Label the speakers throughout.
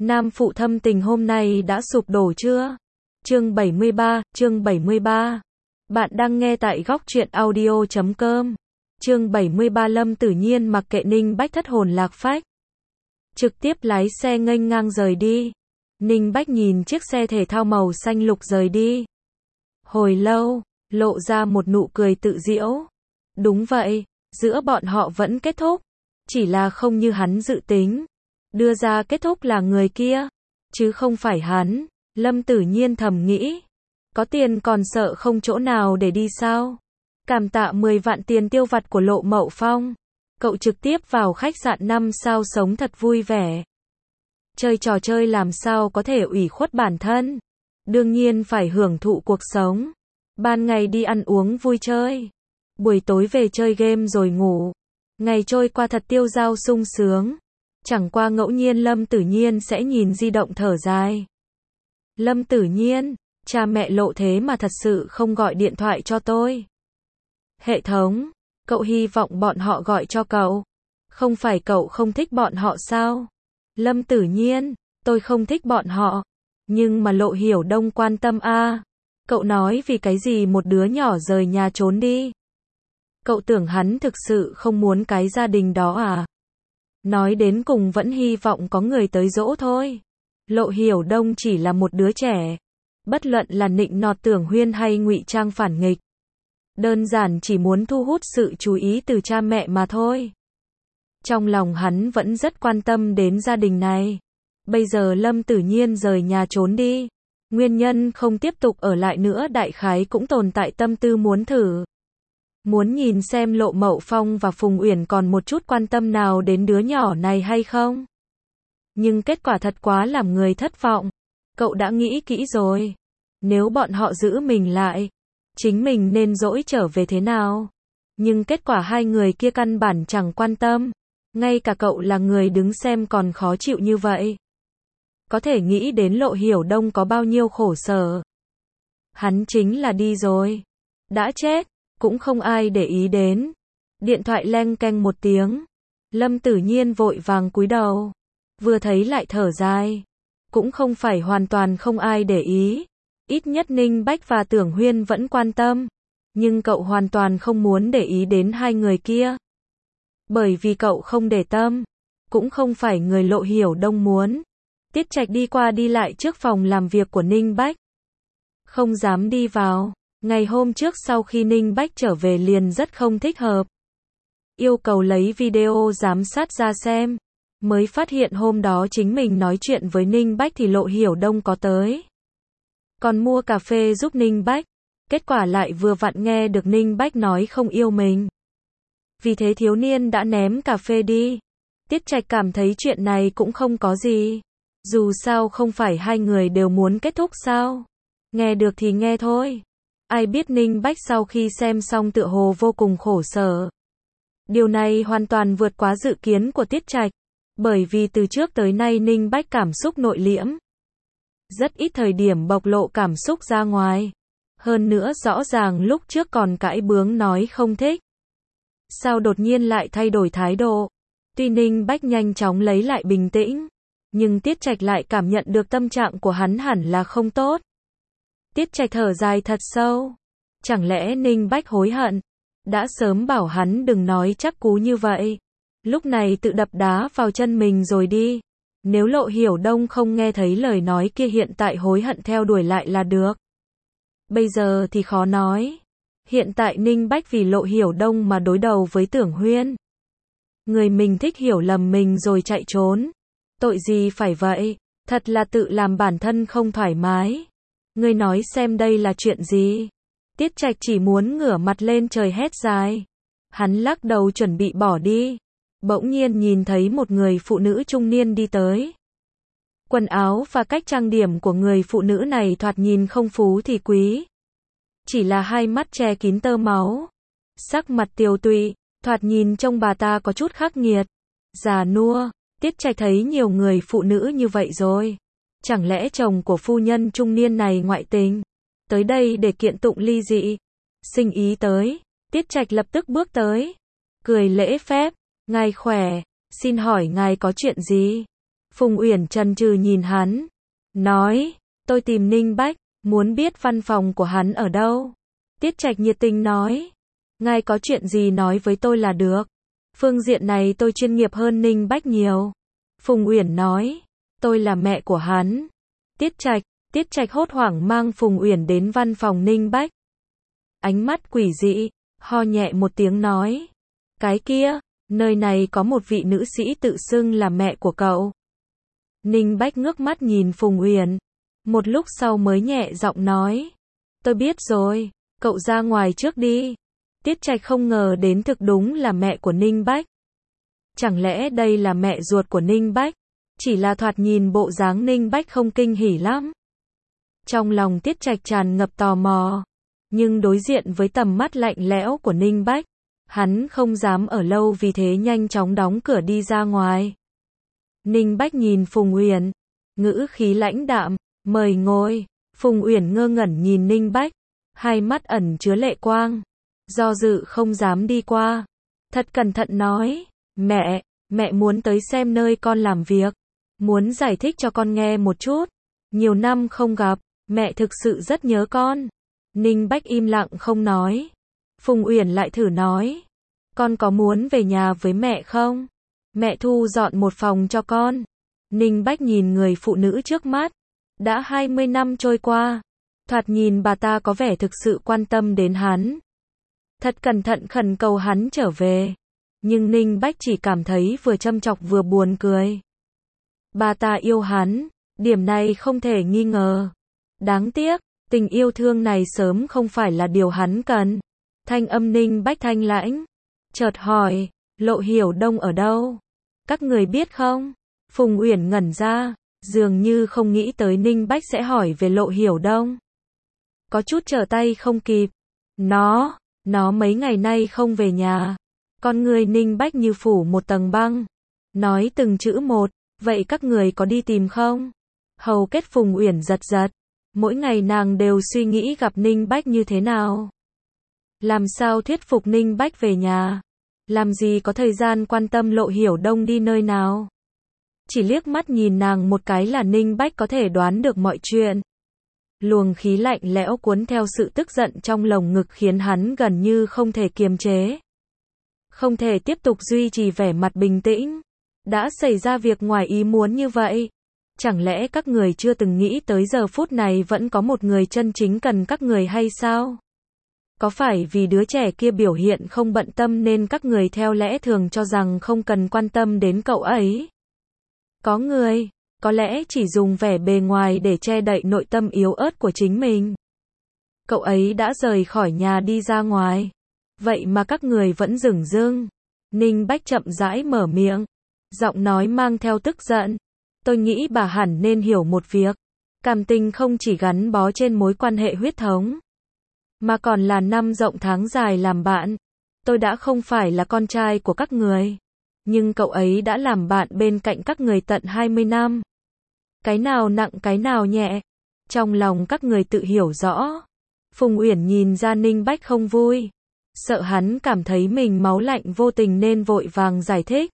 Speaker 1: Nam phụ thâm tình hôm nay đã sụp đổ chưa? Chương 73. Bạn đang nghe tại góc truyện audio.com. Chương 73 Lâm Tử Nhiên mặc kệ Ninh Bách thất hồn lạc phách. Trực tiếp lái xe nghênh ngang rời đi. Ninh Bách nhìn chiếc xe thể thao màu xanh lục rời đi. Hồi lâu, lộ ra một nụ cười tự giễu. Đúng vậy, giữa bọn họ vẫn kết thúc. Chỉ là không như hắn dự tính. Đưa ra kết thúc là người kia, chứ không phải hắn. Lâm Tử Nhiên thầm nghĩ. Có tiền còn sợ không chỗ nào để đi sao? Cảm tạ 10 vạn tiền tiêu vặt của Lộ Mậu Phong. Cậu trực tiếp vào khách sạn 5 sao sống thật vui vẻ. Chơi trò chơi làm sao có thể ủy khuất bản thân. Đương nhiên phải hưởng thụ cuộc sống. Ban ngày đi ăn uống vui chơi. Buổi tối về chơi game rồi ngủ. Ngày trôi qua thật tiêu dao sung sướng. Chẳng qua ngẫu nhiên Lâm Tử Nhiên sẽ nhìn di động thở dài. Lâm Tử Nhiên, cha mẹ Lộ thế mà thật sự không gọi điện thoại cho tôi. Hệ thống, cậu hy vọng bọn họ gọi cho cậu. Không phải cậu không thích bọn họ sao? Lâm Tử Nhiên, tôi không thích bọn họ. Nhưng mà Lộ Hiểu Đông quan tâm a. Cậu nói vì cái gì một đứa nhỏ rời nhà trốn đi? Cậu tưởng hắn thực sự không muốn cái gia đình đó à? Nói đến cùng vẫn hy vọng có người tới dỗ thôi. Lộ Hiểu Đông chỉ là một đứa trẻ. Bất luận là nịnh nọt Tưởng Huyên hay ngụy trang phản nghịch. Đơn giản chỉ muốn thu hút sự chú ý từ cha mẹ mà thôi. Trong lòng hắn vẫn rất quan tâm đến gia đình này. Bây giờ Lâm Tử Nhiên rời nhà trốn đi. Nguyên nhân không tiếp tục ở lại nữa đại khái cũng tồn tại tâm tư muốn thử. Muốn nhìn xem Lộ Mậu Phong và Phùng Uyển còn một chút quan tâm nào đến đứa nhỏ này hay không. Nhưng kết quả thật quá làm người thất vọng. Cậu đã nghĩ kỹ rồi. Nếu bọn họ giữ mình lại, chính mình nên dỗi trở về thế nào? Nhưng kết quả hai người kia căn bản chẳng quan tâm. Ngay cả cậu là người đứng xem còn khó chịu như vậy. Có thể nghĩ đến Lộ Hiểu Đông có bao nhiêu khổ sở. Hắn chính là đi rồi. Đã chết, cũng không ai để ý đến. Điện thoại leng keng một tiếng. Lâm Tử Nhiên vội vàng cúi đầu. Vừa thấy lại thở dài. Cũng không phải hoàn toàn không ai để ý. Ít nhất Ninh Bách và Tưởng Huyên vẫn quan tâm. Nhưng cậu hoàn toàn không muốn để ý đến hai người kia. Bởi vì cậu không để tâm. Cũng không phải người Lộ Hiểu Đông muốn. Tiết Trạch đi qua đi lại trước phòng làm việc của Ninh Bách. Không dám đi vào. Ngày hôm trước sau khi Ninh Bách trở về liền rất không thích hợp. Yêu cầu lấy video giám sát ra xem. Mới phát hiện hôm đó chính mình nói chuyện với Ninh Bách thì Lộ Hiểu Đông có tới. Còn mua cà phê giúp Ninh Bách. Kết quả lại vừa vặn nghe được Ninh Bách nói không yêu mình. Vì thế thiếu niên đã ném cà phê đi. Tiết Trạch cảm thấy chuyện này cũng không có gì. Dù sao không phải hai người đều muốn kết thúc sao. Nghe được thì nghe thôi. Ai biết Ninh Bách sau khi xem xong tựa hồ vô cùng khổ sở. Điều này hoàn toàn vượt quá dự kiến của Tiết Trạch. Bởi vì từ trước tới nay Ninh Bách cảm xúc nội liễm. Rất ít thời điểm bộc lộ cảm xúc ra ngoài. Hơn nữa rõ ràng lúc trước còn cãi bướng nói không thích. Sao đột nhiên lại thay đổi thái độ? Tuy Ninh Bách nhanh chóng lấy lại bình tĩnh. Nhưng Tiết Trạch lại cảm nhận được tâm trạng của hắn hẳn là không tốt. Tiết Trạch thở dài thật sâu. Chẳng lẽ Ninh Bách hối hận? Đã sớm bảo hắn đừng nói chắc cú như vậy. Lúc này tự đập đá vào chân mình rồi đi. Nếu Lộ Hiểu Đông không nghe thấy lời nói kia hiện tại hối hận theo đuổi lại là được. Bây giờ thì khó nói. Hiện tại Ninh Bách vì Lộ Hiểu Đông mà đối đầu với Tưởng Huyên. Người mình thích hiểu lầm mình rồi chạy trốn. Tội gì phải vậy? Thật là tự làm bản thân không thoải mái. Ngươi nói xem đây là chuyện gì? Tiết Trạch chỉ muốn ngửa mặt lên trời hét dài. Hắn lắc đầu chuẩn bị bỏ đi. Bỗng nhiên nhìn thấy một người phụ nữ trung niên đi tới. Quần áo và cách trang điểm của người phụ nữ này thoạt nhìn không phú thì quý. Chỉ là hai mắt che kín tơ máu. Sắc mặt tiều tụy, thoạt nhìn trông bà ta có chút khắc nghiệt. Già nua, Tiết Trạch thấy nhiều người phụ nữ như vậy rồi. Chẳng lẽ chồng của phu nhân trung niên này ngoại tình? Tới đây để kiện tụng ly dị. Sinh ý tới, Tiết Trạch lập tức bước tới. Cười lễ phép, ngài khỏe, xin hỏi ngài có chuyện gì? Phùng Uyển chần chừ nhìn hắn, nói, tôi tìm Ninh Bách, muốn biết văn phòng của hắn ở đâu. Tiết Trạch nhiệt tình nói, ngài có chuyện gì nói với tôi là được. Phương diện này tôi chuyên nghiệp hơn Ninh Bách nhiều. Phùng Uyển nói, tôi là mẹ của hắn. Tiết Trạch hốt hoảng mang Phùng Uyển đến văn phòng Ninh Bách. Ánh mắt quỷ dị, ho nhẹ một tiếng nói, cái kia, nơi này có một vị nữ sĩ tự xưng là mẹ của cậu. Ninh Bách ngước mắt nhìn Phùng Uyển, một lúc sau mới nhẹ giọng nói, tôi biết rồi, cậu ra ngoài trước đi. Tiết Trạch không ngờ đến thực đúng là mẹ của Ninh Bách. Chẳng lẽ đây là mẹ ruột của Ninh Bách? Chỉ là thoạt nhìn bộ dáng Ninh Bách không kinh hỉ lắm. Trong lòng Tiết Trạch tràn ngập tò mò, nhưng đối diện với tầm mắt lạnh lẽo của Ninh Bách, hắn không dám ở lâu vì thế nhanh chóng đóng cửa đi ra ngoài. Ninh Bách nhìn Phùng Uyển, ngữ khí lãnh đạm, mời ngồi. Phùng Uyển ngơ ngẩn nhìn Ninh Bách, hai mắt ẩn chứa lệ quang, do dự không dám đi qua. Thật cẩn thận nói, mẹ muốn tới xem nơi con làm việc, muốn giải thích cho con nghe một chút. Nhiều năm không gặp, mẹ thực sự rất nhớ con. Ninh Bách im lặng không nói. Phùng Uyển lại thử nói, con có muốn về nhà với mẹ không? Mẹ thu dọn một phòng cho con. Ninh Bách nhìn người phụ nữ trước mắt. Đã 20 năm trôi qua, thoạt nhìn bà ta có vẻ thực sự quan tâm đến hắn. Thật cẩn thận khẩn cầu hắn trở về. Nhưng Ninh Bách chỉ cảm thấy vừa châm chọc vừa buồn cười. Bà ta yêu hắn, điểm này không thể nghi ngờ. Đáng tiếc, tình yêu thương này sớm không phải là điều hắn cần. Thanh âm Ninh Bách thanh lãnh, chợt hỏi, Lộ Hiểu Đông ở đâu? Các người biết không? Phùng Uyển ngẩn ra, dường như không nghĩ tới Ninh Bách sẽ hỏi về Lộ Hiểu Đông. Có chút trở tay không kịp. Nó mấy ngày nay không về nhà. Con người Ninh Bách như phủ một tầng băng. Nói từng chữ một, vậy các người có đi tìm không? Hầu kết Phùng Uyển giật giật. Mỗi ngày nàng đều suy nghĩ gặp Ninh Bách như thế nào. Làm sao thuyết phục Ninh Bách về nhà? Làm gì có thời gian quan tâm Lộ Hiểu Đông đi nơi nào? Chỉ liếc mắt nhìn nàng một cái là Ninh Bách có thể đoán được mọi chuyện. Luồng khí lạnh lẽo cuốn theo sự tức giận trong lồng ngực khiến hắn gần như không thể kiềm chế. Không thể tiếp tục duy trì vẻ mặt bình tĩnh. Đã xảy ra việc ngoài ý muốn như vậy. Chẳng lẽ các người chưa từng nghĩ tới giờ phút này vẫn có một người chân chính cần các người hay sao? Có phải vì đứa trẻ kia biểu hiện không bận tâm nên các người theo lẽ thường cho rằng không cần quan tâm đến cậu ấy? Có người, có lẽ chỉ dùng vẻ bề ngoài để che đậy nội tâm yếu ớt của chính mình. Cậu ấy đã rời khỏi nhà đi ra ngoài. Vậy mà các người vẫn dửng dưng. Ninh Bách chậm rãi mở miệng. Giọng nói mang theo tức giận. Tôi nghĩ bà hẳn nên hiểu một việc. Cảm tình không chỉ gắn bó trên mối quan hệ huyết thống, mà còn là năm rộng tháng dài làm bạn. Tôi đã không phải là con trai của các người. Nhưng cậu ấy đã làm bạn bên cạnh các người tận 20 năm. Cái nào nặng cái nào nhẹ. Trong lòng các người tự hiểu rõ. Phùng Uyển nhìn ra Ninh Bách không vui. Sợ hắn cảm thấy mình máu lạnh vô tình nên vội vàng giải thích.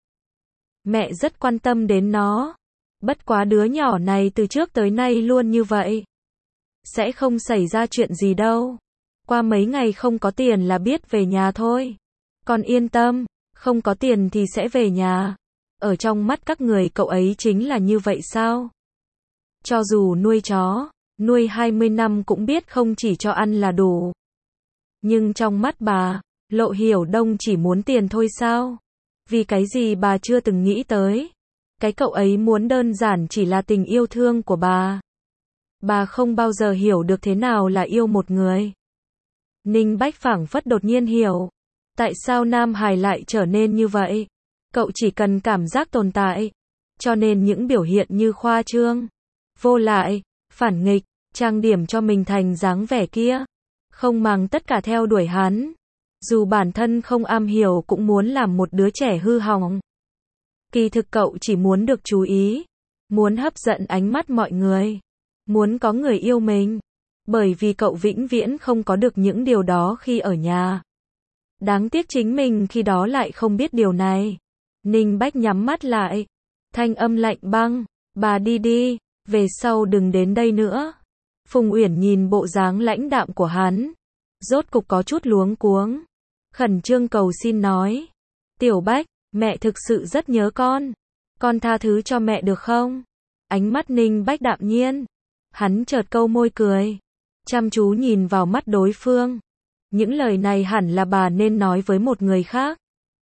Speaker 1: Mẹ rất quan tâm đến nó. Bất quá đứa nhỏ này từ trước tới nay luôn như vậy. Sẽ không xảy ra chuyện gì đâu. Qua mấy ngày không có tiền là biết về nhà thôi. Con yên tâm, không có tiền thì sẽ về nhà. Ở trong mắt các người cậu ấy chính là như vậy sao? Cho dù nuôi chó, nuôi 20 năm cũng biết không chỉ cho ăn là đủ. Nhưng trong mắt bà, Lộ Hiểu Đông chỉ muốn tiền thôi sao? Vì cái gì bà chưa từng nghĩ tới? Cái cậu ấy muốn đơn giản chỉ là tình yêu thương của bà. Bà không bao giờ hiểu được thế nào là yêu một người. Ninh Bách phảng phất đột nhiên hiểu. Tại sao Nam Hải lại trở nên như vậy? Cậu chỉ cần cảm giác tồn tại. Cho nên những biểu hiện như khoa trương, vô lại, phản nghịch, trang điểm cho mình thành dáng vẻ kia. Không màng tất cả theo đuổi hắn. Dù bản thân không am hiểu cũng muốn làm một đứa trẻ hư hỏng. Kỳ thực cậu chỉ muốn được chú ý. Muốn hấp dẫn ánh mắt mọi người. Muốn có người yêu mình. Bởi vì cậu vĩnh viễn không có được những điều đó khi ở nhà. Đáng tiếc chính mình khi đó lại không biết điều này. Ninh Bách nhắm mắt lại. Thanh âm lạnh băng. Bà đi đi, về sau đừng đến đây nữa. Phùng Uyển nhìn bộ dáng lãnh đạm của hắn, rốt cục có chút luống cuống, khẩn trương cầu xin nói, Tiểu Bách, mẹ thực sự rất nhớ con tha thứ cho mẹ được không? Ánh mắt Ninh Bách đạm nhiên, hắn chợt câu môi cười, chăm chú nhìn vào mắt đối phương. Những lời này hẳn là bà nên nói với một người khác.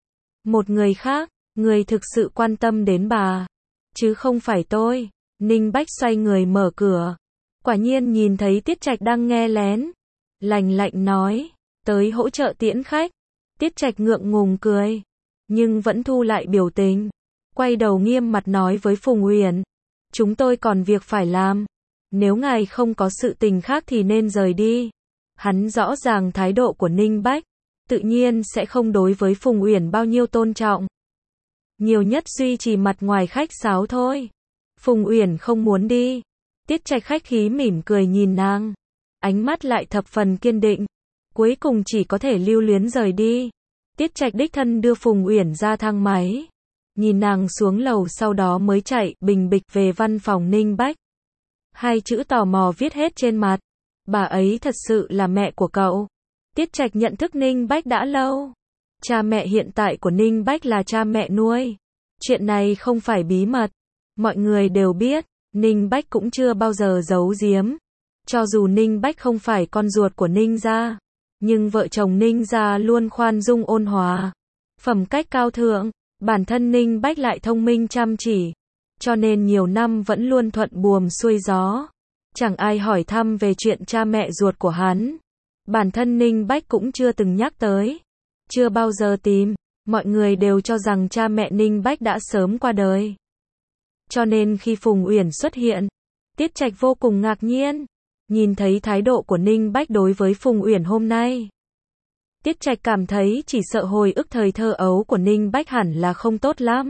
Speaker 1: Một người khác, người thực sự quan tâm đến bà, chứ không phải tôi. Ninh Bách xoay người mở cửa, quả nhiên nhìn thấy Tiết Trạch đang nghe lén, lạnh lạnh nói, tới hỗ trợ tiễn khách. Tiết Trạch ngượng ngùng cười, nhưng vẫn thu lại biểu tình, quay đầu nghiêm mặt nói với Phùng Uyển, chúng tôi còn việc phải làm, nếu ngài không có sự tình khác thì nên rời đi. Hắn rõ ràng thái độ của Ninh Bách, tự nhiên sẽ không đối với Phùng Uyển bao nhiêu tôn trọng, nhiều nhất duy trì mặt ngoài khách sáo thôi. Phùng Uyển không muốn đi. Tiết Trạch khách khí mỉm cười nhìn nàng, ánh mắt lại thập phần kiên định, cuối cùng chỉ có thể lưu luyến rời đi. Tiết Trạch đích thân đưa Phùng Uyển ra thang máy, nhìn nàng xuống lầu, sau đó mới chạy bình bịch về văn phòng Ninh Bách. Hai chữ tò mò viết hết trên mặt. Bà ấy thật sự là mẹ của cậu. Tiết Trạch nhận thức Ninh Bách đã lâu. Cha mẹ hiện tại của Ninh Bách là cha mẹ nuôi. Chuyện này không phải bí mật, mọi người đều biết. Ninh Bách cũng chưa bao giờ giấu giếm. Cho dù Ninh Bách không phải con ruột của Ninh gia, nhưng vợ chồng Ninh gia luôn khoan dung ôn hòa, phẩm cách cao thượng. Bản thân Ninh Bách lại thông minh chăm chỉ, cho nên nhiều năm vẫn luôn thuận buồm xuôi gió. Chẳng ai hỏi thăm về chuyện cha mẹ ruột của hắn. Bản thân Ninh Bách cũng chưa từng nhắc tới, chưa bao giờ tìm. Mọi người đều cho rằng cha mẹ Ninh Bách đã sớm qua đời. Cho nên khi Phùng Uyển xuất hiện, Tiết Trạch vô cùng ngạc nhiên, nhìn thấy thái độ của Ninh Bách đối với Phùng Uyển hôm nay. Tiết Trạch cảm thấy chỉ sợ hồi ức thời thơ ấu của Ninh Bách hẳn là không tốt lắm.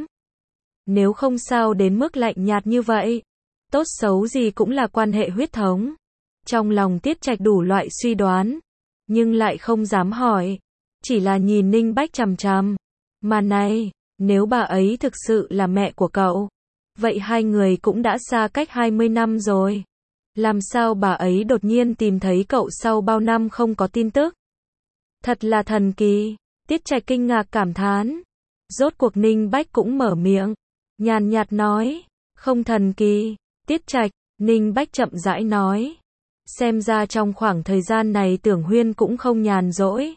Speaker 1: Nếu không sao đến mức lạnh nhạt như vậy. Tốt xấu gì cũng là quan hệ huyết thống. Trong lòng Tiết Trạch đủ loại suy đoán, nhưng lại không dám hỏi, chỉ là nhìn Ninh Bách chằm chằm. Mà này, nếu bà ấy thực sự là mẹ của cậu, vậy hai người cũng đã xa cách 20 năm rồi. Làm sao bà ấy đột nhiên tìm thấy cậu sau bao năm không có tin tức? Thật là thần kỳ. Tiết Trạch kinh ngạc cảm thán. Rốt cuộc Ninh Bách cũng mở miệng, nhàn nhạt nói, không thần kỳ. Tiết Trạch, Ninh Bách chậm rãi nói, xem ra trong khoảng thời gian này Tưởng Huyên cũng không nhàn rỗi.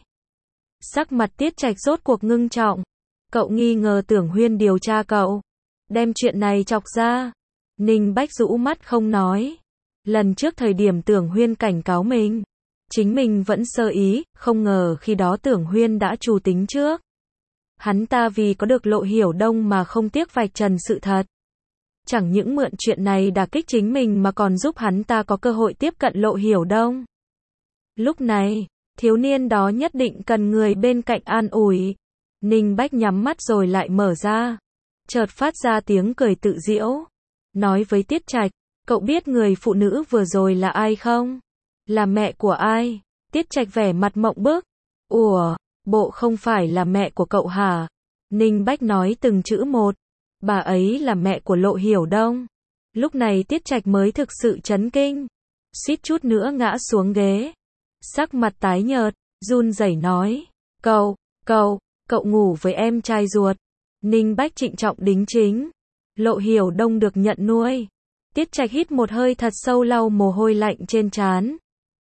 Speaker 1: Sắc mặt Tiết Trạch rốt cuộc ngưng trọng, cậu nghi ngờ Tưởng Huyên điều tra cậu, đem chuyện này chọc ra. Ninh Bách rũ mắt không nói. Lần trước thời điểm Tưởng Huyên cảnh cáo mình, chính mình vẫn sơ ý, không ngờ khi đó Tưởng Huyên đã chủ tính trước. Hắn ta vì có được Lộ Hiểu Đông mà không tiếc vạch trần sự thật. Chẳng những mượn chuyện này đả kích chính mình mà còn giúp hắn ta có cơ hội tiếp cận Lộ Hiểu Đông. Lúc này, thiếu niên đó nhất định cần người bên cạnh an ủi. Ninh Bách nhắm mắt rồi lại mở ra, chợt phát ra tiếng cười tự giễu, nói với Tiết Trạch, cậu biết người phụ nữ vừa rồi là ai không? Là mẹ của ai? Tiết Trạch vẻ mặt mộng bức. Ủa, bộ không phải là mẹ của cậu hả? Ninh Bách nói từng chữ một. Bà ấy là mẹ của Lộ Hiểu Đông. Lúc này Tiết Trạch mới thực sự chấn kinh, suýt chút nữa ngã xuống ghế. Sắc mặt tái nhợt, run rẩy nói, cậu ngủ với em trai ruột. Ninh Bách trịnh trọng đính chính, Lộ Hiểu Đông được nhận nuôi. Tiết Trạch hít một hơi thật sâu, lau mồ hôi lạnh trên trán.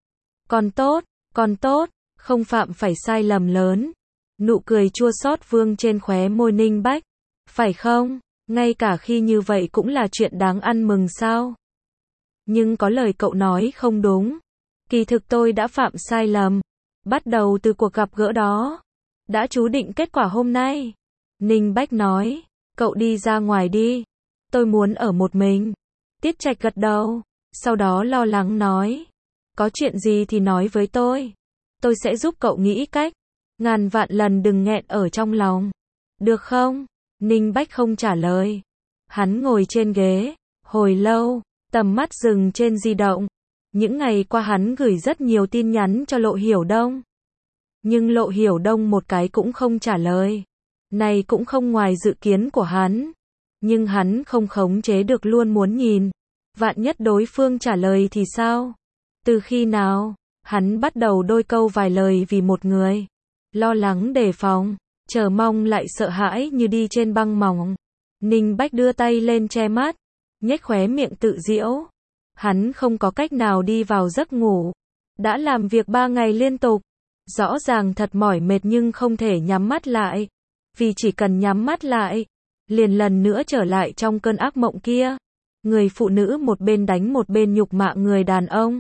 Speaker 1: Còn tốt, không phạm phải sai lầm lớn. Nụ cười chua xót vương trên khóe môi Ninh Bách. Phải không? Ngay cả khi như vậy cũng là chuyện đáng ăn mừng sao? Nhưng có lời cậu nói không đúng. Kỳ thực tôi đã phạm sai lầm. Bắt đầu từ cuộc gặp gỡ đó, đã chú định kết quả hôm nay. Ninh Bách nói, cậu đi ra ngoài đi. Tôi muốn ở một mình. Tiết Trạch gật đầu, sau đó lo lắng nói, có chuyện gì thì nói với tôi sẽ giúp cậu nghĩ cách. Ngàn vạn lần đừng nghẹn ở trong lòng. Được không? Ninh Bách không trả lời. Hắn ngồi trên ghế, hồi lâu, tầm mắt dừng trên di động. Những ngày qua hắn gửi rất nhiều tin nhắn cho Lộ Hiểu Đông. Nhưng Lộ Hiểu Đông một cái cũng không trả lời. Này cũng không ngoài dự kiến của hắn. Nhưng hắn không khống chế được luôn muốn nhìn. Vạn nhất đối phương trả lời thì sao? Từ khi nào, hắn bắt đầu đôi câu vài lời vì một người. Lo lắng đề phòng, chờ mong lại sợ hãi như đi trên băng mỏng. Ninh Bách đưa tay lên che mắt, nhếch khóe miệng tự giễu. Hắn không có cách nào đi vào giấc ngủ. Đã làm việc 3 ngày liên tục. Rõ ràng thật mỏi mệt nhưng không thể nhắm mắt lại. Vì chỉ cần nhắm mắt lại, liền lần nữa trở lại trong cơn ác mộng kia. Người phụ nữ một bên đánh một bên nhục mạ người đàn ông.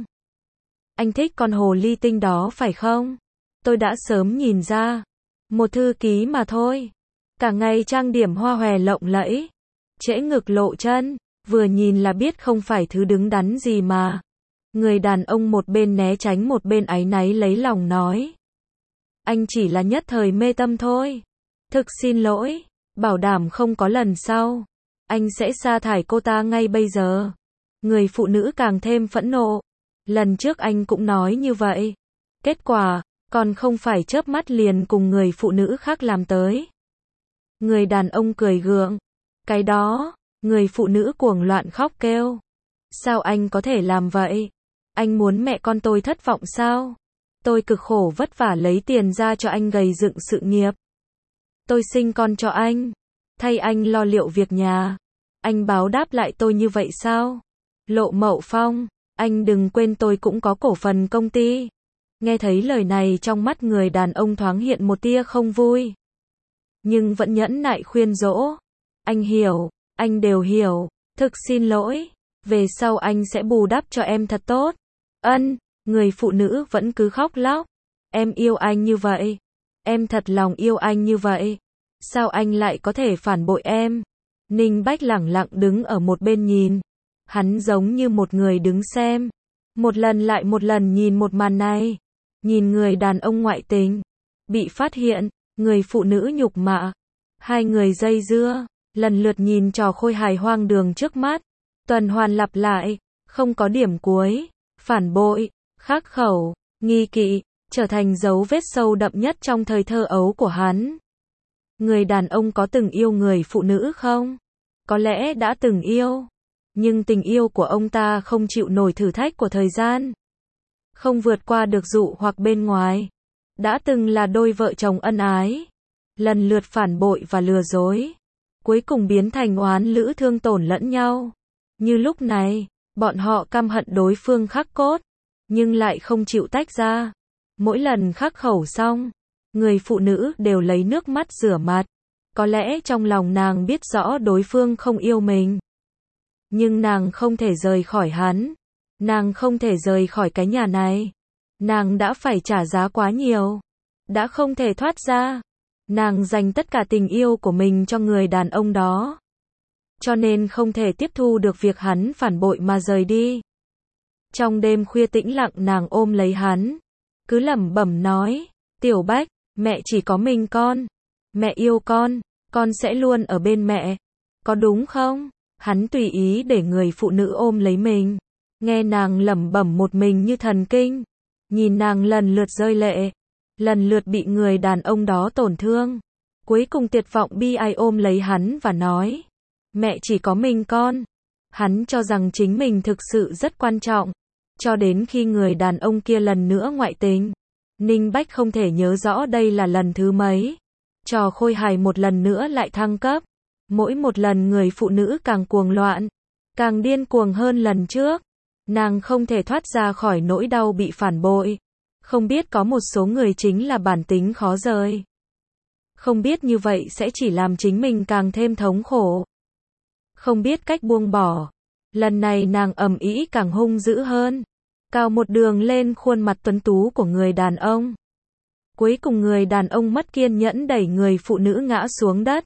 Speaker 1: Anh thích con hồ ly tinh đó phải không? Tôi đã sớm nhìn ra. Một thư ký mà thôi. Cả ngày trang điểm hoa hòe lộng lẫy. Trễ ngực lộ chân. Vừa nhìn là biết không phải thứ đứng đắn gì mà. Người đàn ông một bên né tránh một bên áy náy lấy lòng nói. Anh chỉ là nhất thời mê tâm thôi. Thực xin lỗi. Bảo đảm không có lần sau. Anh sẽ sa thải cô ta ngay bây giờ. Người phụ nữ càng thêm phẫn nộ. Lần trước anh cũng nói như vậy. Kết quả, còn không phải chớp mắt liền cùng người phụ nữ khác làm tới. Người đàn ông cười gượng. Cái đó, người phụ nữ cuồng loạn khóc kêu. Sao anh có thể làm vậy? Anh muốn mẹ con tôi thất vọng sao? Tôi cực khổ vất vả lấy tiền ra cho anh gầy dựng sự nghiệp. Tôi sinh con cho anh. Thay anh lo liệu việc nhà. Anh báo đáp lại tôi như vậy sao? Lộ Mậu Phong, anh đừng quên tôi cũng có cổ phần công ty. Nghe thấy lời này trong mắt người đàn ông thoáng hiện một tia không vui. Nhưng vẫn nhẫn nại khuyên dỗ. Anh hiểu, anh đều hiểu. Thực xin lỗi. Về sau anh sẽ bù đắp cho em thật tốt. Ân, người phụ nữ vẫn cứ khóc lóc. Em yêu anh như vậy. Em thật lòng yêu anh như vậy. Sao anh lại có thể phản bội em? Ninh Bách lẳng lặng đứng ở một bên nhìn. Hắn giống như một người đứng xem. Một lần lại một lần nhìn một màn này. Nhìn người đàn ông ngoại tình. Bị phát hiện, người phụ nữ nhục mạ. Hai người dây dưa, lần lượt nhìn trò khôi hài hoang đường trước mắt. Tuần hoàn lặp lại, không có điểm cuối. Phản bội, khắc khẩu, nghi kỵ, trở thành dấu vết sâu đậm nhất trong thời thơ ấu của hắn. Người đàn ông có từng yêu người phụ nữ không? Có lẽ đã từng yêu. Nhưng tình yêu của ông ta không chịu nổi thử thách của thời gian. Không vượt qua được dụ hoặc bên ngoài. Đã từng là đôi vợ chồng ân ái. Lần lượt phản bội và lừa dối. Cuối cùng biến thành oán lữ thương tổn lẫn nhau. Như lúc này, bọn họ căm hận đối phương khắc cốt. Nhưng lại không chịu tách ra. Mỗi lần khắc khẩu xong, người phụ nữ đều lấy nước mắt rửa mặt. Có lẽ trong lòng nàng biết rõ đối phương không yêu mình. Nhưng nàng không thể rời khỏi hắn. Nàng không thể rời khỏi cái nhà này. Nàng đã phải trả giá quá nhiều. Đã không thể thoát ra. Nàng dành tất cả tình yêu của mình cho người đàn ông đó. Cho nên không thể tiếp thu được việc hắn phản bội mà rời đi. Trong đêm khuya tĩnh lặng nàng ôm lấy hắn. Cứ lẩm bẩm nói. Tiểu Bách, mẹ chỉ có mình con. Mẹ yêu con sẽ luôn ở bên mẹ. Có đúng không? Hắn tùy ý để người phụ nữ ôm lấy mình. Nghe nàng lẩm bẩm một mình như thần kinh. Nhìn nàng lần lượt rơi lệ. Lần lượt bị người đàn ông đó tổn thương. Cuối cùng tuyệt vọng bi ai ôm lấy hắn và nói. Mẹ chỉ có mình con. Hắn cho rằng chính mình thực sự rất quan trọng. Cho đến khi người đàn ông kia lần nữa ngoại tình. Ninh Bách không thể nhớ rõ đây là lần thứ mấy. Trò khôi hài một lần nữa lại thăng cấp. Mỗi một lần người phụ nữ càng cuồng loạn. Càng điên cuồng hơn lần trước. Nàng không thể thoát ra khỏi nỗi đau bị phản bội. Không biết có một số người chính là bản tính khó rời. Không biết như vậy sẽ chỉ làm chính mình càng thêm thống khổ. Không biết cách buông bỏ. Lần này nàng ầm ĩ càng hung dữ hơn. Cào một đường lên khuôn mặt tuấn tú của người đàn ông. Cuối cùng người đàn ông mất kiên nhẫn đẩy người phụ nữ ngã xuống đất.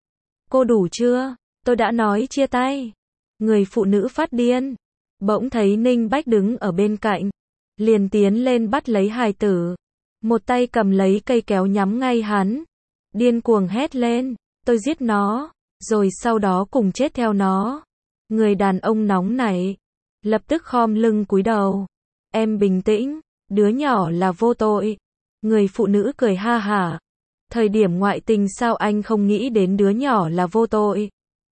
Speaker 1: Cô đủ chưa? Tôi đã nói chia tay. Người phụ nữ phát điên. Bỗng thấy Ninh Bách đứng ở bên cạnh. Liền tiến lên bắt lấy hài tử. Một tay cầm lấy cây kéo nhắm ngay hắn. Điên cuồng hét lên. Tôi giết nó. Rồi sau đó cùng chết theo nó. Người đàn ông nóng nảy. Lập tức khom lưng cúi đầu. Em bình tĩnh. Đứa nhỏ là vô tội. Người phụ nữ cười ha hả. Thời điểm ngoại tình sao anh không nghĩ đến đứa nhỏ là vô tội?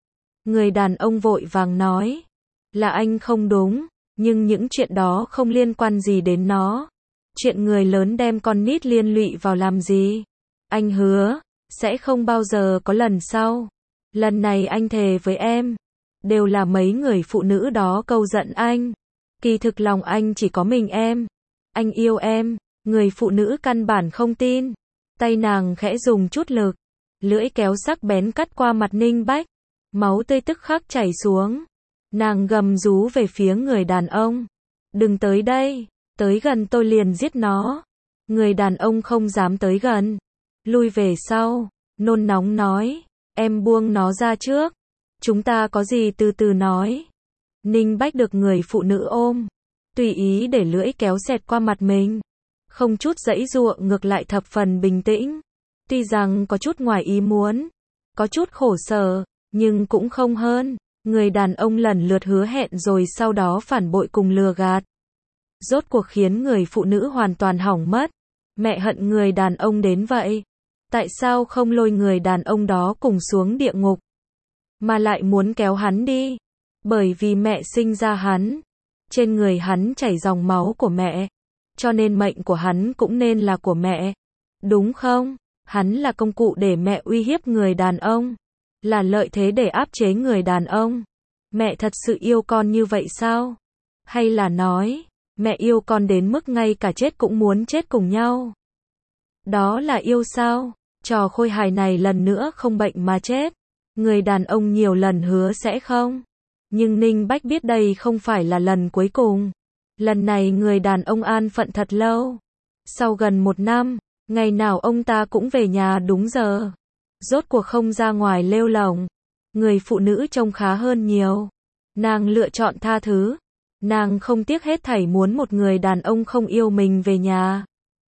Speaker 1: Người đàn ông vội vàng nói. Là anh không đúng, nhưng những chuyện đó không liên quan gì đến nó. Chuyện người lớn đem con nít liên lụy vào làm gì? Anh hứa, sẽ không bao giờ có lần sau. Lần này anh thề với em. Đều là mấy người phụ nữ đó câu giận anh. Kỳ thực lòng anh chỉ có mình em. Anh yêu em. Người phụ nữ căn bản không tin. Tay nàng khẽ dùng chút lực. Lưỡi kéo sắc bén cắt qua mặt Ninh Bách. Máu tươi tức khắc chảy xuống. Nàng gầm rú về phía người đàn ông. Đừng tới đây. Tới gần tôi liền giết nó. Người đàn ông không dám tới gần. Lui về sau. Nôn nóng nói. Em buông nó ra trước. Chúng ta có gì từ từ nói. Ninh Bách được người phụ nữ ôm. Tùy ý để lưỡi kéo xẹt qua mặt mình. Không chút giãy giụa, ngược lại thập phần bình tĩnh. Tuy rằng có chút ngoài ý muốn. Có chút khổ sở. Nhưng cũng không hơn. Người đàn ông lần lượt hứa hẹn rồi sau đó phản bội cùng lừa gạt. Rốt cuộc khiến người phụ nữ hoàn toàn hỏng mất. Mẹ hận người đàn ông đến vậy. Tại sao không lôi người đàn ông đó cùng xuống địa ngục, mà lại muốn kéo hắn đi? Bởi vì mẹ sinh ra hắn. Trên người hắn chảy dòng máu của mẹ. Cho nên mệnh của hắn cũng nên là của mẹ. Đúng không? Hắn là công cụ để mẹ uy hiếp người đàn ông. Là lợi thế để áp chế người đàn ông. Mẹ thật sự yêu con như vậy sao? Hay là nói, mẹ yêu con đến mức ngay cả chết cũng muốn chết cùng nhau? Đó là yêu sao? Trò khôi hài này lần nữa không bệnh mà chết. Người đàn ông nhiều lần hứa sẽ không. Nhưng Ninh Bách biết đây không phải là lần cuối cùng. Lần này người đàn ông an phận thật lâu. Sau gần 1 năm, ngày nào ông ta cũng về nhà đúng giờ. Rốt cuộc không ra ngoài lêu lổng. Người phụ nữ trông khá hơn nhiều. Nàng lựa chọn tha thứ. Nàng không tiếc hết thảy muốn một người đàn ông không yêu mình về nhà.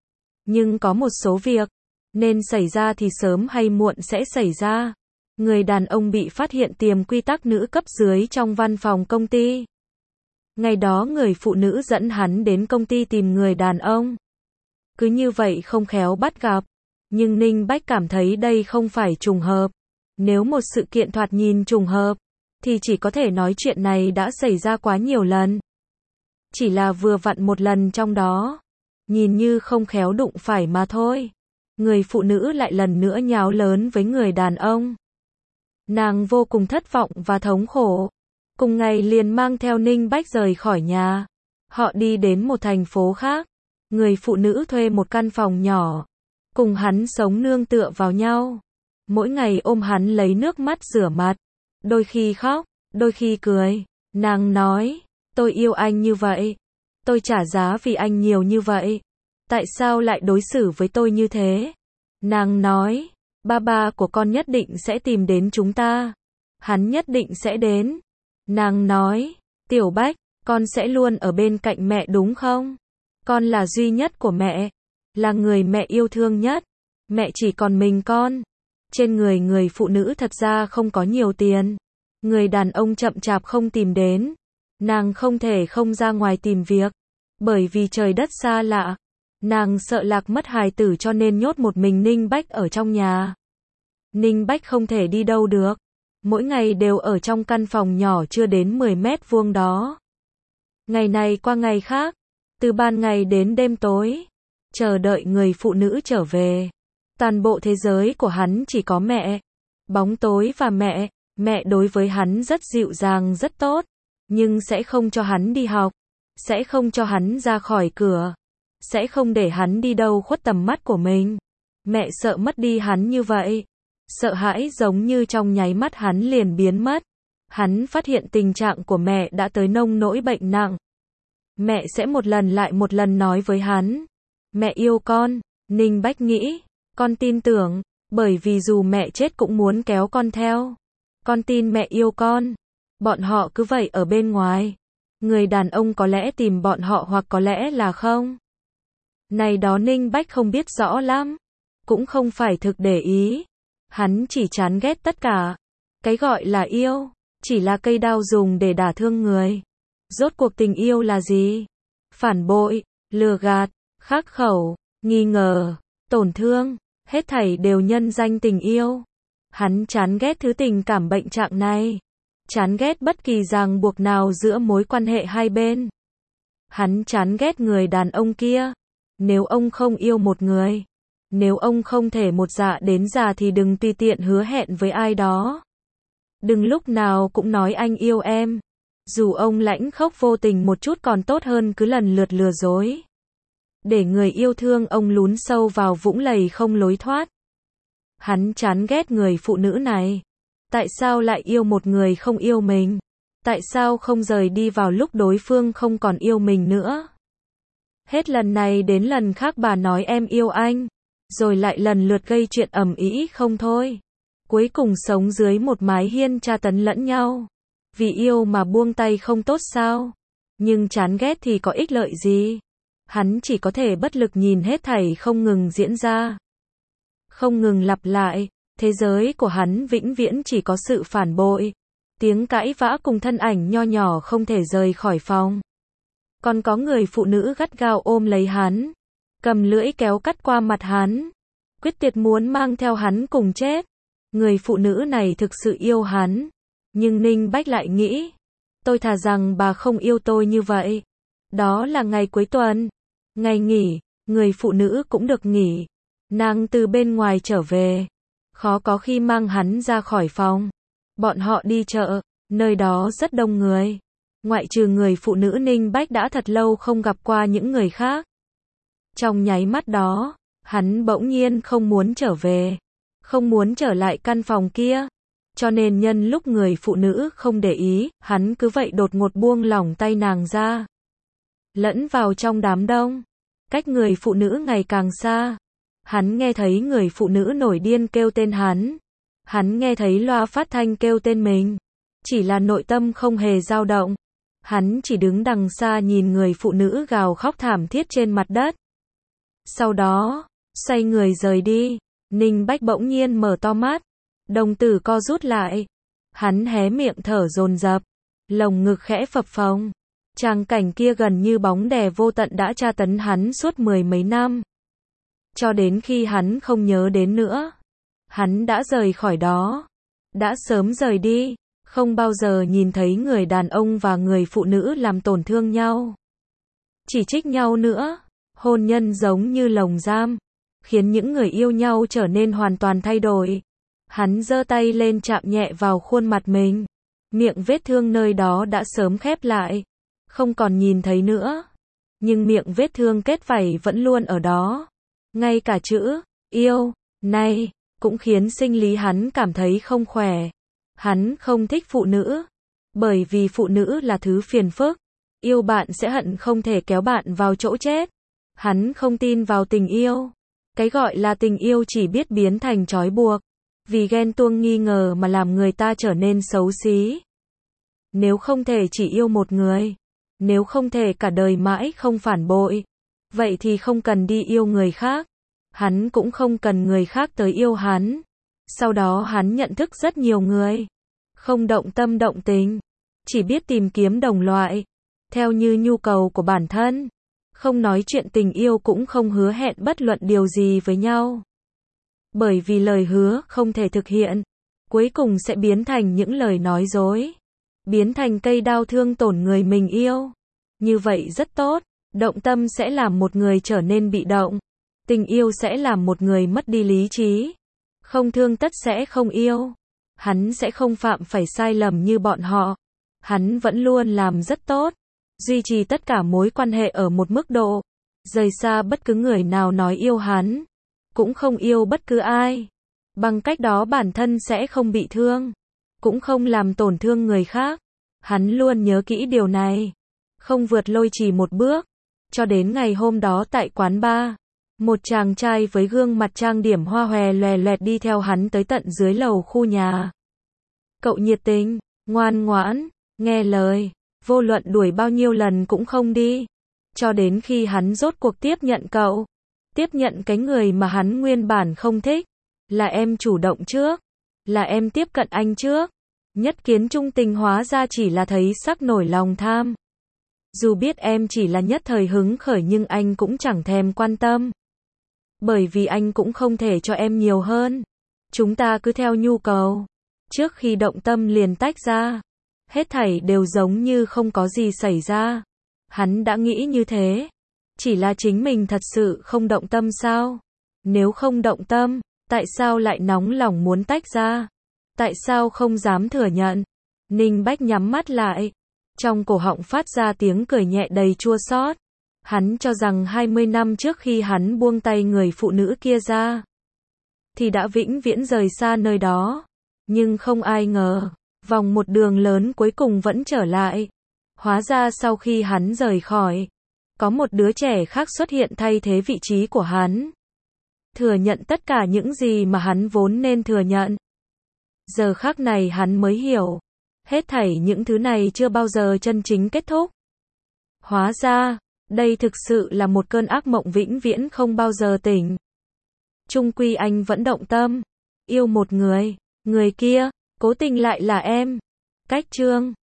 Speaker 1: Nhưng có một số việc nên xảy ra thì sớm hay muộn sẽ xảy ra. Người đàn ông bị phát hiện tiềm quy tắc nữ cấp dưới trong văn phòng công ty. Ngày đó người phụ nữ dẫn hắn đến công ty tìm người đàn ông. Cứ như vậy không khéo bắt gặp. Nhưng Ninh Bách cảm thấy đây không phải trùng hợp. Nếu một sự kiện thoạt nhìn trùng hợp, thì chỉ có thể nói chuyện này đã xảy ra quá nhiều lần. Chỉ là vừa vặn một lần trong đó. Nhìn như không khéo đụng phải mà thôi. Người phụ nữ lại lần nữa nháo lớn với người đàn ông. Nàng vô cùng thất vọng và thống khổ. Cùng ngày liền mang theo Ninh Bách rời khỏi nhà. Họ đi đến một thành phố khác. Người phụ nữ thuê một căn phòng nhỏ. Cùng hắn sống nương tựa vào nhau. Mỗi ngày ôm hắn lấy nước mắt rửa mặt. Đôi khi khóc, đôi khi cười. Nàng nói, tôi yêu anh như vậy. Tôi trả giá vì anh nhiều như vậy. Tại sao lại đối xử với tôi như thế? Nàng nói, ba của con nhất định sẽ tìm đến chúng ta. Hắn nhất định sẽ đến. Nàng nói, Tiểu Bách, con sẽ luôn ở bên cạnh mẹ đúng không? Con là duy nhất của mẹ. Là người mẹ yêu thương nhất. Mẹ chỉ còn mình con. Trên người người phụ nữ thật ra không có nhiều tiền. Người đàn ông chậm chạp không tìm đến. Nàng không thể không ra ngoài tìm việc. Bởi vì trời đất xa lạ. Nàng sợ lạc mất hài tử cho nên nhốt một mình Ninh Bách ở trong nhà. Ninh Bách không thể đi đâu được. Mỗi ngày đều ở trong căn phòng nhỏ chưa đến 10 mét vuông đó. Ngày này qua ngày khác. Từ ban ngày đến đêm tối. Chờ đợi người phụ nữ trở về. Toàn bộ thế giới của hắn chỉ có mẹ. Bóng tối và mẹ. Mẹ đối với hắn rất dịu dàng rất tốt. Nhưng sẽ không cho hắn đi học. Sẽ không cho hắn ra khỏi cửa. Sẽ không để hắn đi đâu khuất tầm mắt của mình. Mẹ sợ mất đi hắn như vậy. Sợ hãi giống như trong nháy mắt hắn liền biến mất. Hắn phát hiện tình trạng của mẹ đã tới nông nỗi bệnh nặng. Mẹ sẽ một lần lại một lần nói với hắn. Mẹ yêu con. Ninh Bách nghĩ. Con tin tưởng. Bởi vì dù mẹ chết cũng muốn kéo con theo. Con tin mẹ yêu con. Bọn họ cứ vậy ở bên ngoài. Người đàn ông có lẽ tìm bọn họ hoặc có lẽ là không. Này đó Ninh Bách không biết rõ lắm. Cũng không phải thực để ý. Hắn chỉ chán ghét tất cả. Cái gọi là yêu. Chỉ là cây đao dùng để đả thương người. Rốt cuộc tình yêu là gì? Phản bội, lừa gạt, khắc khẩu, nghi ngờ, tổn thương. Hết thảy đều nhân danh tình yêu. Hắn chán ghét thứ tình cảm bệnh trạng này. chán ghét bất kỳ ràng buộc nào giữa mối quan hệ hai bên. Hắn chán ghét người đàn ông kia. Nếu ông không yêu một người, nếu ông không thể một dạ đến già thì đừng tùy tiện hứa hẹn với ai đó. Đừng lúc nào cũng nói anh yêu em. Dù ông lãnh khốc vô tình một chút còn tốt hơn cứ lần lượt lừa dối. Để người yêu thương ông lún sâu vào vũng lầy không lối thoát. Hắn chán ghét người phụ nữ này. Tại sao lại yêu một người không yêu mình? Tại sao không rời đi vào lúc đối phương không còn yêu mình nữa? Hết lần này đến lần khác bà nói em yêu anh, rồi lại lần lượt gây chuyện ầm ĩ không thôi. Cuối cùng sống dưới một mái hiên tra tấn lẫn nhau. Vì yêu mà buông tay không tốt sao? Nhưng chán ghét thì có ích lợi gì? Hắn chỉ có thể bất lực nhìn hết thảy không ngừng diễn ra. Không ngừng lặp lại, thế giới của hắn vĩnh viễn chỉ có sự phản bội. Tiếng cãi vã cùng thân ảnh nho nhỏ không thể rời khỏi phòng. Còn có người phụ nữ gắt gao ôm lấy hắn, cầm lưỡi kéo cắt qua mặt hắn, quyết tuyệt muốn mang theo hắn cùng chết. Người phụ nữ này thực sự yêu hắn, nhưng Ninh Bách lại nghĩ, tôi thà rằng bà không yêu tôi như vậy. Đó là ngày cuối tuần, ngày nghỉ, người phụ nữ cũng được nghỉ. Nàng từ bên ngoài trở về, khó có khi mang hắn ra khỏi phòng. Bọn họ đi chợ, nơi đó rất đông người. Ngoại trừ người phụ nữ Ninh Bách đã thật lâu không gặp qua những người khác. Trong nháy mắt đó, hắn bỗng nhiên không muốn trở về, không muốn trở lại căn phòng kia. Cho nên nhân lúc người phụ nữ không để ý, hắn cứ vậy đột ngột buông lỏng tay nàng ra. Lẫn vào trong đám đông, cách người phụ nữ ngày càng xa. Hắn nghe thấy người phụ nữ nổi điên kêu tên hắn. Hắn nghe thấy loa phát thanh kêu tên mình. Chỉ là nội tâm không hề dao động. Hắn chỉ đứng đằng xa nhìn người phụ nữ gào khóc thảm thiết trên mặt đất. Sau đó, xoay người rời đi. Ninh Bách bỗng nhiên mở to mắt. Đồng tử co rút lại. Hắn hé miệng thở dồn dập. Lồng ngực khẽ phập phồng. Tràng cảnh kia gần như bóng đè vô tận đã tra tấn hắn suốt mười mấy năm. Cho đến khi hắn không nhớ đến nữa. Hắn đã rời khỏi đó. Đã sớm rời đi. Không bao giờ nhìn thấy người đàn ông và người phụ nữ làm tổn thương nhau. Chỉ trích nhau nữa. Hôn nhân giống như lồng giam. Khiến những người yêu nhau trở nên hoàn toàn thay đổi. Hắn giơ tay lên chạm nhẹ vào khuôn mặt mình. Miệng vết thương nơi đó đã sớm khép lại. Không còn nhìn thấy nữa. Nhưng miệng vết thương kết vảy vẫn luôn ở đó. Ngay cả chữ yêu này cũng khiến sinh lý hắn cảm thấy không khỏe. Hắn không thích phụ nữ, bởi vì phụ nữ là thứ phiền phức. Yêu bạn sẽ hận không thể kéo bạn vào chỗ chết. Hắn không tin vào tình yêu. Cái gọi là tình yêu chỉ biết biến thành trói buộc, vì ghen tuông nghi ngờ mà làm người ta trở nên xấu xí. Nếu không thể chỉ yêu một người, nếu không thể cả đời mãi không phản bội, vậy thì không cần đi yêu người khác. Hắn cũng không cần người khác tới yêu hắn. Sau đó hắn nhận thức rất nhiều người. Không động tâm động tình. Chỉ biết tìm kiếm đồng loại. Theo như nhu cầu của bản thân. Không nói chuyện tình yêu cũng không hứa hẹn bất luận điều gì với nhau. Bởi vì lời hứa không thể thực hiện. Cuối cùng sẽ biến thành những lời nói dối. Biến thành cây đao thương tổn người mình yêu. Như vậy rất tốt. Động tâm sẽ làm một người trở nên bị động. Tình yêu sẽ làm một người mất đi lý trí. Không thương tất sẽ không yêu. Hắn sẽ không phạm phải sai lầm như bọn họ. Hắn vẫn luôn làm rất tốt. Duy trì tất cả mối quan hệ ở một mức độ. Rời xa bất cứ người nào nói yêu hắn. Cũng không yêu bất cứ ai. Bằng cách đó bản thân sẽ không bị thương. Cũng không làm tổn thương người khác. Hắn luôn nhớ kỹ điều này. Không vượt lôi chỉ một bước. Cho đến ngày hôm đó tại quán bar. Một chàng trai với gương mặt trang điểm hoa hòe loè loẹt đi theo hắn tới tận dưới lầu khu nhà. Cậu nhiệt tình, ngoan ngoãn, nghe lời, vô luận đuổi bao nhiêu lần cũng không đi. Cho đến khi hắn rốt cuộc tiếp nhận cậu. Tiếp nhận cái người mà hắn nguyên bản không thích. Là em chủ động trước. Là em tiếp cận anh trước. Nhất kiến trung tình hóa ra chỉ là thấy sắc nổi lòng tham. Dù biết em chỉ là nhất thời hứng khởi nhưng anh cũng chẳng thèm quan tâm. Bởi vì anh cũng không thể cho em nhiều hơn. Chúng ta cứ theo nhu cầu. Trước khi động tâm liền tách ra. Hết thảy đều giống như không có gì xảy ra. Hắn đã nghĩ như thế. Chỉ là chính mình thật sự không động tâm sao? Nếu không động tâm, tại sao lại nóng lòng muốn tách ra? Tại sao không dám thừa nhận? Ninh Bách nhắm mắt lại. Trong cổ họng phát ra tiếng cười nhẹ đầy chua xót. Hắn cho rằng 20 năm trước khi hắn buông tay người phụ nữ kia ra, thì đã vĩnh viễn rời xa nơi đó. Nhưng không ai ngờ, vòng một đường lớn cuối cùng vẫn trở lại. Hóa ra sau khi hắn rời khỏi, có một đứa trẻ khác xuất hiện thay thế vị trí của hắn. Thừa nhận tất cả những gì mà hắn vốn nên thừa nhận. Giờ khắc này hắn mới hiểu, hết thảy những thứ này chưa bao giờ chân chính kết thúc. Hóa ra, đây thực sự là một cơn ác mộng vĩnh viễn không bao giờ tỉnh. Chung quy anh vẫn động tâm, yêu một người kia, cố tình lại là em. Cách chương